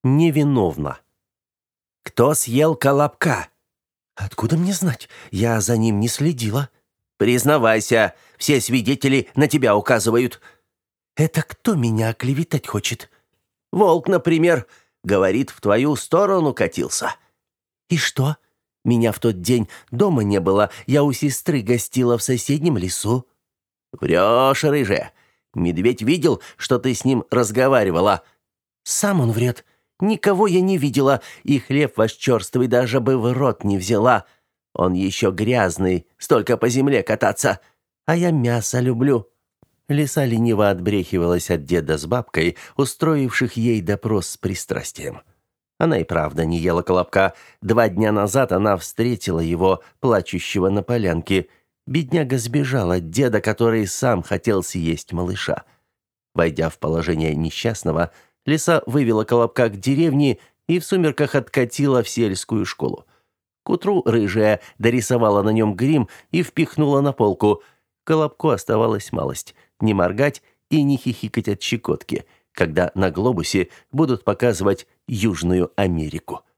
невиновна. Кто съел Колобка? Откуда мне знать? Я за ним не следила. Признавайся, все свидетели на тебя указывают. Это кто меня оклеветать хочет? Волк, например, говорит, в твою сторону катился. И что? Меня в тот день дома не было, я у сестры гостила в соседнем лесу. Врешь, рыжая. Медведь видел, что ты с ним разговаривала. Сам он врет. Никого я не видела, и хлеб ваш черствый даже бы в рот не взяла. Он еще грязный, столько по земле кататься. А я мясо люблю». Лиса лениво отбрехивалась от деда с бабкой, устроивших ей допрос с пристрастием. Она и правда не ела Колобка. 2 дня назад она встретила его, плачущего на полянке. Бедняга сбежал от деда, который сам хотел съесть малыша. Войдя в положение несчастного, Лиса вывела Колобка к деревне и в сумерках откатила в сельскую школу. К утру рыжая дорисовала на нем грим и впихнула на полку. Колобку оставалась малость — не моргать и не хихикать от щекотки, когда на глобусе будут показывать Южную Америку.